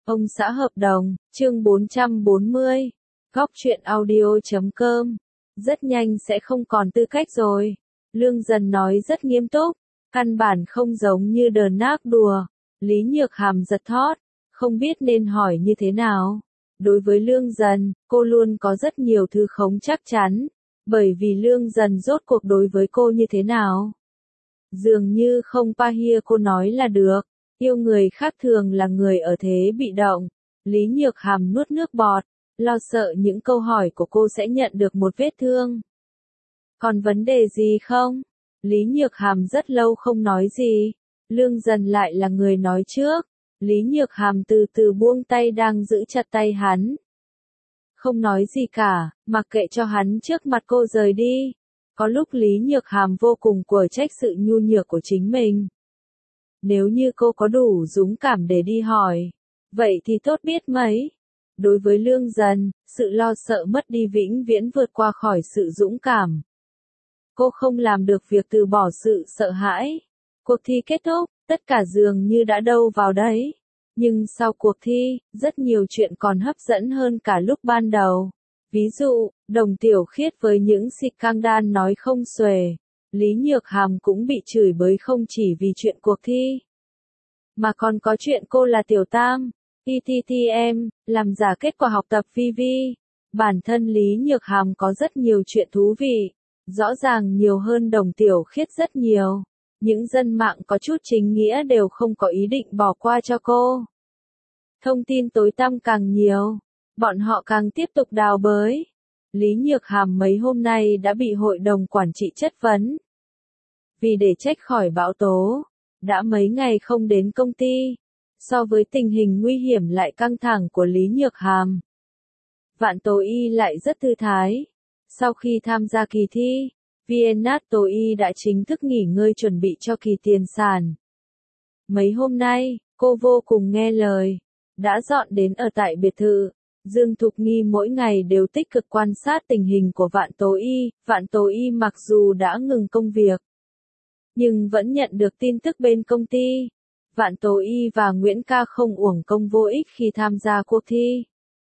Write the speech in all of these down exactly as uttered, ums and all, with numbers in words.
Ông xã hợp đồng, chương bốn trăm bốn mươi. Góc truyện audio chấm com. Rất nhanh sẽ không còn tư cách rồi. Lương Dần nói rất nghiêm túc, căn bản không giống như đờ nác đùa. Lý Nhược Hàm giật thót, không biết nên hỏi như thế nào. Đối với Lương Dần, cô luôn có rất nhiều thứ không chắc chắn, bởi vì Lương Dần rốt cuộc đối với cô như thế nào. Dường như không pa hia cô nói là được. Yêu người khác thường là người ở thế bị động. Lý Nhược Hàm nuốt nước bọt, lo sợ những câu hỏi của cô sẽ nhận được một vết thương. Còn vấn đề gì không? Lý Nhược Hàm rất lâu không nói gì. Lương Dần lại là người nói trước. Lý Nhược Hàm từ từ buông tay đang giữ chặt tay hắn. Không nói gì cả, mặc kệ cho hắn trước mặt cô rời đi. Có lúc Lý Nhược Hàm vô cùng quở trách sự nhu nhược của chính mình. Nếu như cô có đủ dũng cảm để đi hỏi, vậy thì tốt biết mấy. Đối với Lương Dần, sự lo sợ mất đi vĩnh viễn vượt qua khỏi sự dũng cảm. Cô không làm được việc từ bỏ sự sợ hãi. Cuộc thi kết thúc, tất cả dường như đã đâu vào đấy. Nhưng sau cuộc thi, rất nhiều chuyện còn hấp dẫn hơn cả lúc ban đầu. Ví dụ, Đồng Tiểu Khiết với những scandal nói không xuể. Lý Nhược Hàm cũng bị chửi bới không chỉ vì chuyện cuộc thi, mà còn có chuyện cô là tiểu tam, i tê tê em, làm giả kết quả học tập vi vi. Bản thân Lý Nhược Hàm có rất nhiều chuyện thú vị, rõ ràng nhiều hơn Đồng Tiểu Khiết rất nhiều. Những dân mạng có chút chính nghĩa đều không có ý định bỏ qua cho cô. Thông tin tối tăm càng nhiều, bọn họ càng tiếp tục đào bới. Lý Nhược Hàm mấy hôm nay đã bị hội đồng quản trị chất vấn. Vì để trách khỏi bão tố, đã mấy ngày không đến công ty. So với tình hình nguy hiểm lại căng thẳng của Lý Nhược Hàm, Vạn Tố Y lại rất thư thái. Sau khi tham gia kỳ thi, Vietnam Tố Y đã chính thức nghỉ ngơi chuẩn bị cho kỳ tiền sản. Mấy hôm nay, cô vô cùng nghe lời, đã dọn đến ở tại biệt thự. Dương Thục Nghi mỗi ngày đều tích cực quan sát tình hình của Vạn Tố Y. Vạn Tố Y mặc dù đã ngừng công việc, nhưng vẫn nhận được tin tức bên công ty. Vạn Tố Y và Nguyễn Ca không uổng công vô ích khi tham gia cuộc thi.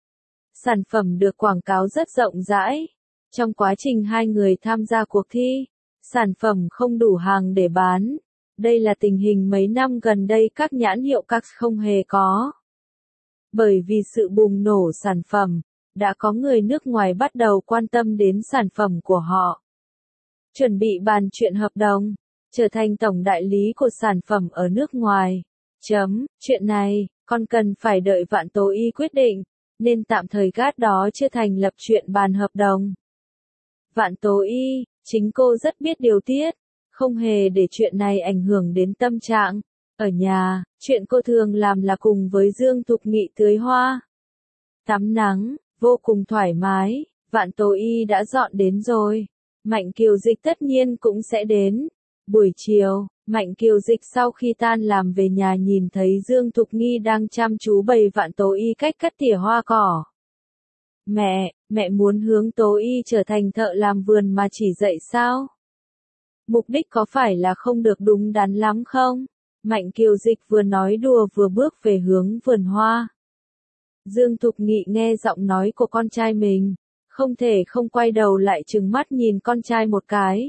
Sản phẩm được quảng cáo rất rộng rãi. Trong quá trình hai người tham gia cuộc thi, sản phẩm không đủ hàng để bán. Đây là tình hình mấy năm gần đây các nhãn hiệu các không hề có. Bởi vì sự bùng nổ sản phẩm, đã có người nước ngoài bắt đầu quan tâm đến sản phẩm của họ. Chuẩn bị bàn chuyện hợp đồng, trở thành tổng đại lý của sản phẩm ở nước ngoài. Chấm, chuyện này, còn cần phải đợi Vạn Tố Y quyết định, nên tạm thời gác đó chưa thành lập chuyện bàn hợp đồng. Vạn Tố Y, chính cô rất biết điều tiết, không hề để chuyện này ảnh hưởng đến tâm trạng. Ở nhà, chuyện cô thường làm là cùng với Dương Thục Nghị tưới hoa, tắm nắng, vô cùng thoải mái. Vạn Tố Y đã dọn đến rồi, Mạnh Kiều Dịch tất nhiên cũng sẽ đến. Buổi chiều, Mạnh Kiều Dịch sau khi tan làm về nhà nhìn thấy Dương Thục Nghi đang chăm chú bày Vạn Tố Y cách cắt tỉa hoa cỏ. Mẹ, mẹ muốn hướng Tố Y trở thành thợ làm vườn mà chỉ dạy sao? Mục đích có phải là không được đúng đắn lắm không? Mạnh Kiều Dịch vừa nói đùa vừa bước về hướng vườn hoa. Dương Thục Nghị nghe giọng nói của con trai mình, không thể không quay đầu lại trừng mắt nhìn con trai một cái.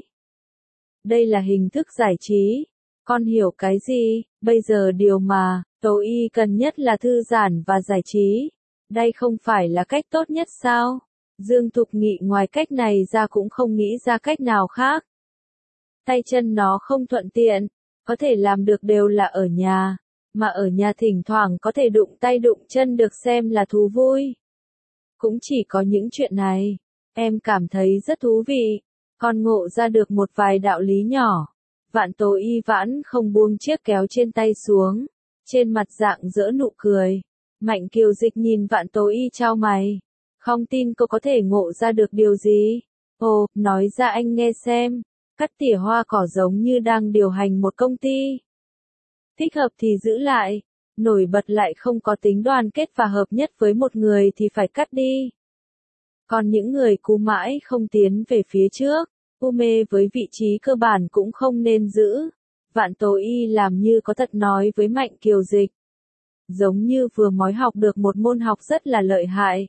Đây là hình thức giải trí, con hiểu cái gì? Bây giờ điều mà Tố Y cần nhất là thư giãn và giải trí. Đây không phải là cách tốt nhất sao? Dương Thục Nghị ngoài cách này ra cũng không nghĩ ra cách nào khác. Tay chân nó không thuận tiện, có thể làm được đều là ở nhà, mà ở nhà thỉnh thoảng có thể đụng tay đụng chân được xem là thú vui. Cũng chỉ có những chuyện này, em cảm thấy rất thú vị. Con ngộ ra được một vài đạo lý nhỏ. Vạn Tố Y vãn không buông chiếc kéo trên tay xuống, trên mặt rạng rỡ nụ cười. Mạnh Kiều Dịch nhìn Vạn Tố Y chau mày, không tin cô có thể ngộ ra được điều gì. Ồ, nói ra anh nghe xem. Cắt tỉa hoa cỏ giống như đang điều hành một công ty. Thích hợp thì giữ lại, nổi bật lại không có tính đoàn kết và hợp nhất với một người thì phải cắt đi. Còn những người cú mãi không tiến về phía trước, u mê với vị trí cơ bản cũng không nên giữ. Vạn Tố Y làm như có thật nói với Mạnh Kiều Dịch. giống như vừa mới học được một môn học rất là lợi hại.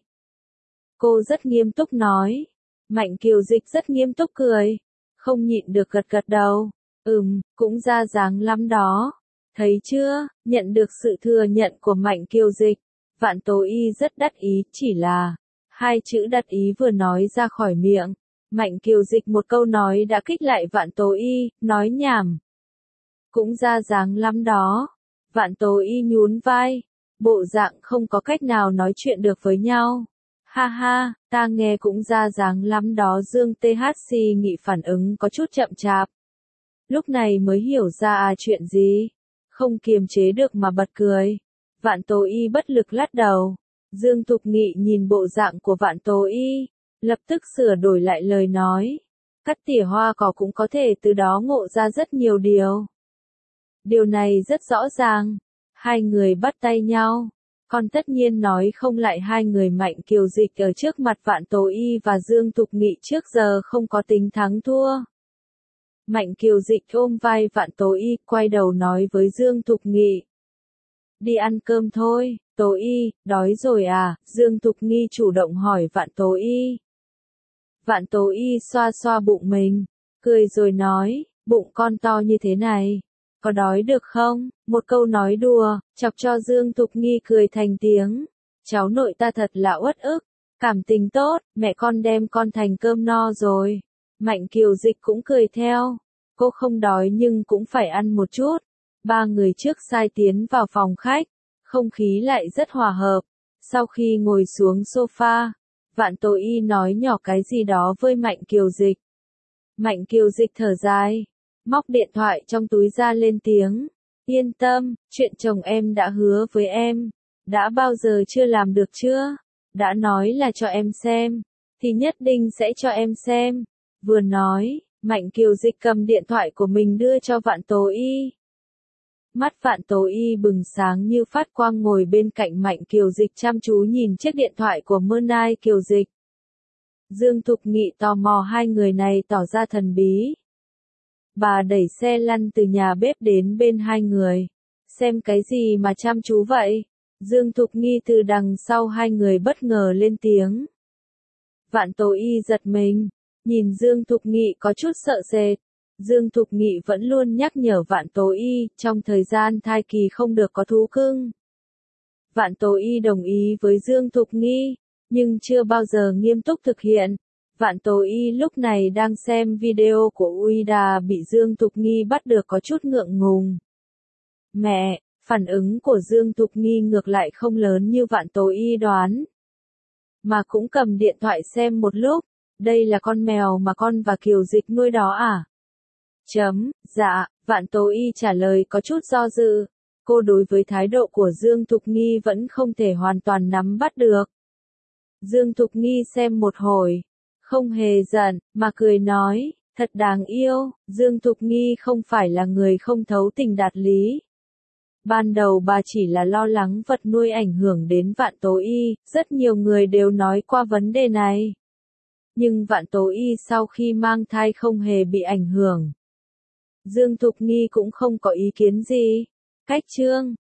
Cô rất nghiêm túc nói. Mạnh Kiều Dịch rất nghiêm túc cười. Không nhịn được gật gật đầu. Ừm, cũng ra dáng lắm đó. Thấy chưa, nhận được sự thừa nhận của Mạnh Kiều Dịch. Vạn Tố Y rất đắc ý, chỉ là hai chữ đắc ý vừa nói ra khỏi miệng. Mạnh Kiều Dịch một câu nói đã kích lại Vạn Tố Y, nói nhảm. Cũng ra dáng lắm đó. Vạn Tố Y nhún vai. Bộ dạng không có cách nào nói chuyện được với nhau. Ha ha, ta nghe cũng ra dáng lắm đó. Dương tê hát xê Nghị phản ứng có chút chậm chạp. Lúc này mới hiểu ra à chuyện gì. Không kiềm chế được mà bật cười. Vạn Tố Y bất lực lắc đầu. Dương Thục Nghị nhìn bộ dạng của Vạn Tố Y, lập tức sửa đổi lại lời nói. Cắt tỉa hoa cỏ cũng có thể từ đó ngộ ra rất nhiều điều. Điều này rất rõ ràng. Hai người bắt tay nhau. Còn tất nhiên nói không lại hai người Mạnh Kiều Dịch ở trước mặt Vạn Tố Y và Dương Thục Nghị trước giờ không có tính thắng thua. Mạnh Kiều Dịch ôm vai Vạn Tố Y, quay đầu nói với Dương Thục Nghị. Đi ăn cơm thôi, Tố Y, đói rồi à? Dương Thục Nghi chủ động hỏi Vạn Tố Y. Vạn Tố Y xoa xoa bụng mình, cười rồi nói, bụng con to như thế này, có đói được không? Một câu nói đùa, chọc cho Dương Thục Nghi cười thành tiếng. Cháu nội ta thật là uất ức, cảm tình tốt, mẹ con đem con thành cơm no rồi. Mạnh Kiều Dịch cũng cười theo, cô không đói nhưng cũng phải ăn một chút. Ba người trước sai tiến vào phòng khách, không khí lại rất hòa hợp. Sau khi ngồi xuống sofa, Vạn Tố Y nói nhỏ cái gì đó với Mạnh Kiều Dịch. Mạnh Kiều Dịch thở dài, móc điện thoại trong túi ra lên tiếng. Yên tâm, chuyện chồng em đã hứa với em. Đã bao giờ chưa làm được chưa? Đã nói là cho em xem, thì nhất định sẽ cho em xem. Vừa nói, Mạnh Kiều Dịch cầm điện thoại của mình đưa cho Vạn Tố Y. Mắt Vạn Tố Y bừng sáng như phát quang ngồi bên cạnh Mạnh Kiều Dịch chăm chú nhìn chiếc điện thoại của Mơ-nai Kiều Dịch. Dương Thục Nghị tò mò hai người này tỏ ra thần bí. Bà đẩy xe lăn từ nhà bếp đến bên hai người. Xem cái gì mà chăm chú vậy? Dương Thục Nghi từ đằng sau hai người bất ngờ lên tiếng. Vạn Tố Y giật mình, nhìn Dương Thục Nghị có chút sợ sệt. Dương Thục Nghị vẫn luôn nhắc nhở Vạn Tố Y, trong thời gian thai kỳ không được có thú cưng. Vạn Tố Y đồng ý với Dương Thục Nghi, nhưng chưa bao giờ nghiêm túc thực hiện. Vạn Tố Y lúc này đang xem video của Uida bị Dương Thục Nghi bắt được có chút ngượng ngùng. Mẹ, phản ứng của Dương Thục Nghi ngược lại không lớn như Vạn Tố Y đoán. Mà cũng cầm điện thoại xem một lúc, đây là con mèo mà con và Kiều Dịch nuôi đó à? Chấm, dạ, Vạn Tố Y trả lời có chút do dự. Cô đối với thái độ của Dương Thục Nghi vẫn không thể hoàn toàn nắm bắt được. Dương Thục Nghi xem một hồi, không hề giận, mà cười nói, thật đáng yêu. Dương Thục Nghi không phải là người không thấu tình đạt lý. Ban đầu bà chỉ là lo lắng vật nuôi ảnh hưởng đến Vạn Tố Y, rất nhiều người đều nói qua vấn đề này. Nhưng Vạn Tố Y sau khi mang thai không hề bị ảnh hưởng. Dương Thục Nghi cũng không có ý kiến gì. Cách chương